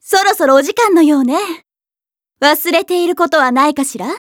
そろそろお時間のようね。忘れていることはないかしら？